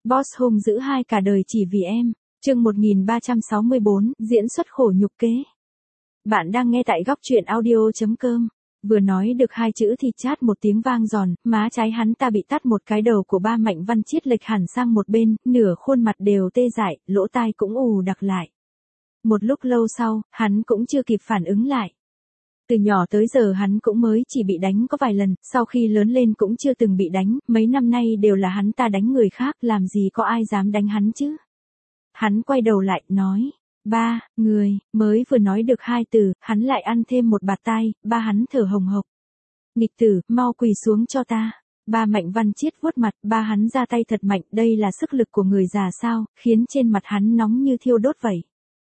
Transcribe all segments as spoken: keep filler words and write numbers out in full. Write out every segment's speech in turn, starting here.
Boss hung dữ hai cả đời chỉ vì em. Chương một nghìn ba trăm sáu mươi bốn, diễn xuất khổ nhục kế. Bạn đang nghe tại góc truyện audio chấm com. Vừa nói được hai chữ thì chát một tiếng vang giòn, má trái hắn ta bị tát một cái, đầu của ba Mạnh Văn Chiết lệch hẳn sang một bên, nửa khuôn mặt đều tê dại, lỗ tai cũng ù đặc lại. Một lúc lâu sau, hắn cũng chưa kịp phản ứng lại. Từ nhỏ tới giờ hắn cũng mới chỉ bị đánh có vài lần, sau khi lớn lên cũng chưa từng bị đánh, mấy năm nay đều là hắn ta đánh người khác, làm gì có ai dám đánh hắn chứ. Hắn quay đầu lại, nói, ba, người, mới vừa nói được hai từ, hắn lại ăn thêm một bạt tai, ba hắn thở hồng hộc. Nghịch tử, mau quỳ xuống cho ta. Ba Mạnh Văn Chiết vuốt mặt, ba hắn ra tay thật mạnh, đây là sức lực của người già sao, khiến trên mặt hắn nóng như thiêu đốt vậy.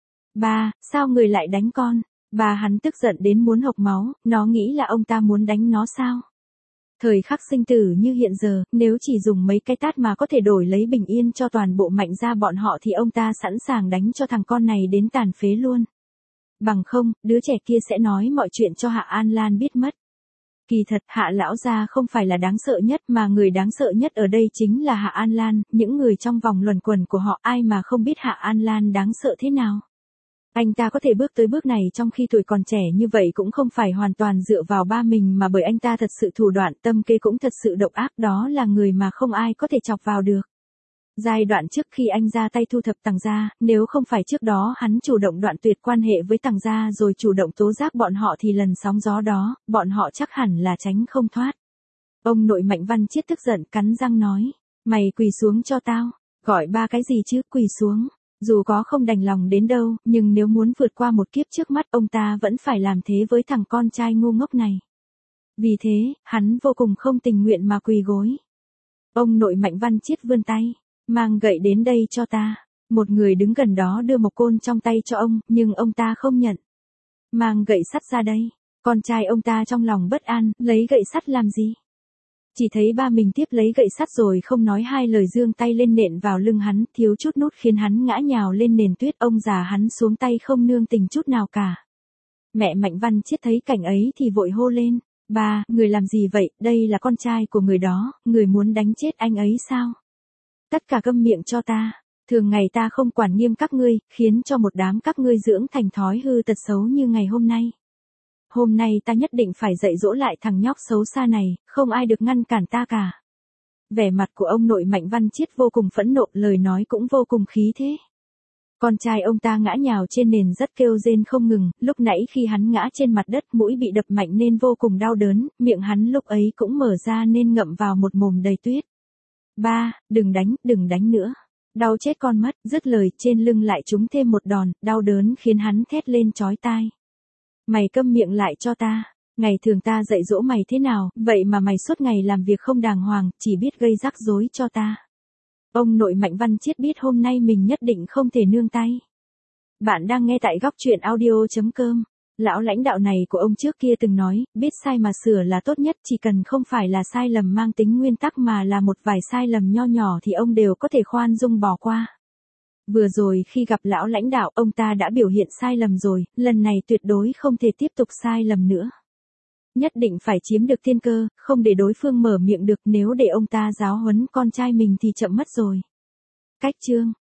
Ba, sao người lại đánh con? Ba hắn tức giận đến muốn hộc máu, nó nghĩ là ông ta muốn đánh nó sao? Thời khắc sinh tử như hiện giờ, nếu chỉ dùng mấy cái tát mà có thể đổi lấy bình yên cho toàn bộ Mạnh gia bọn họ thì ông ta sẵn sàng đánh cho thằng con này đến tàn phế luôn. Bằng không, đứa trẻ kia sẽ nói mọi chuyện cho Hạ An Lan biết mất. Kỳ thật, Hạ lão gia không phải là đáng sợ nhất, mà người đáng sợ nhất ở đây chính là Hạ An Lan, những người trong vòng luẩn quẩn của họ ai mà không biết Hạ An Lan đáng sợ thế nào. Anh ta có thể bước tới bước này trong khi tuổi còn trẻ như vậy cũng không phải hoàn toàn dựa vào ba mình, mà bởi anh ta thật sự thủ đoạn, tâm kế cũng thật sự độc ác, đó là người mà không ai có thể chọc vào được. Giai đoạn trước khi anh ra tay thu thập Tằng gia, nếu không phải trước đó hắn chủ động đoạn tuyệt quan hệ với Tằng gia rồi chủ động tố giác bọn họ thì lần sóng gió đó, bọn họ chắc hẳn là tránh không thoát. Ông nội Mạnh Văn Chiết tức giận cắn răng nói, mày quỳ xuống cho tao. Gọi ba cái gì chứ, quỳ xuống. Dù có không đành lòng đến đâu, nhưng nếu muốn vượt qua một kiếp trước mắt, ông ta vẫn phải làm thế với thằng con trai ngu ngốc này. Vì thế, hắn vô cùng không tình nguyện mà quỳ gối. Ông nội Mạnh Văn Chiết vươn tay, mang gậy đến đây cho ta. Một người đứng gần đó đưa một côn trong tay cho ông, nhưng ông ta không nhận. Mang gậy sắt ra đây. Con trai ông ta trong lòng bất an, lấy gậy sắt làm gì? Chỉ thấy ba mình tiếp lấy gậy sắt rồi không nói hai lời giương tay lên nện vào lưng hắn, thiếu chút nút khiến hắn ngã nhào lên nền tuyết, ông già hắn xuống tay không nương tình chút nào cả. Mẹ Mạnh Văn Chiết thấy cảnh ấy thì vội hô lên, ba, người làm gì vậy, đây là con trai của người đó, người muốn đánh chết anh ấy sao? Tất cả câm miệng cho ta, thường ngày ta không quản nghiêm các ngươi, khiến cho một đám các ngươi dưỡng thành thói hư tật xấu như ngày hôm nay. Hôm nay ta nhất định phải dạy dỗ lại thằng nhóc xấu xa này, không ai được ngăn cản ta cả. Vẻ mặt của ông nội Mạnh Văn Chiết vô cùng phẫn nộ, lời nói cũng vô cùng khí thế. Con trai ông ta ngã nhào trên nền rất kêu rên không ngừng, lúc nãy khi hắn ngã trên mặt đất mũi bị đập mạnh nên vô cùng đau đớn, miệng hắn lúc ấy cũng mở ra nên ngậm vào một mồm đầy tuyết. Ba, đừng đánh, đừng đánh nữa. Đau chết con mất, dứt lời trên lưng lại trúng thêm một đòn, đau đớn khiến hắn thét lên chói tai. Mày câm miệng lại cho ta, ngày thường ta dạy dỗ mày thế nào, vậy mà mày suốt ngày làm việc không đàng hoàng, chỉ biết gây rắc rối cho ta. Ông nội Mạnh Văn Chiết biết hôm nay mình nhất định không thể nương tay. Bạn đang nghe tại góc truyện audio chấm com. Lão lãnh đạo này của ông trước kia từng nói, biết sai mà sửa là tốt nhất, chỉ cần không phải là sai lầm mang tính nguyên tắc mà là một vài sai lầm nho nhỏ thì ông đều có thể khoan dung bỏ qua. Vừa rồi khi gặp lão lãnh đạo, ông ta đã biểu hiện sai lầm rồi, lần này tuyệt đối không thể tiếp tục sai lầm nữa. Nhất định phải chiếm được tiên cơ, không để đối phương mở miệng được, nếu để ông ta giáo huấn con trai mình thì chậm mất rồi. Cách chương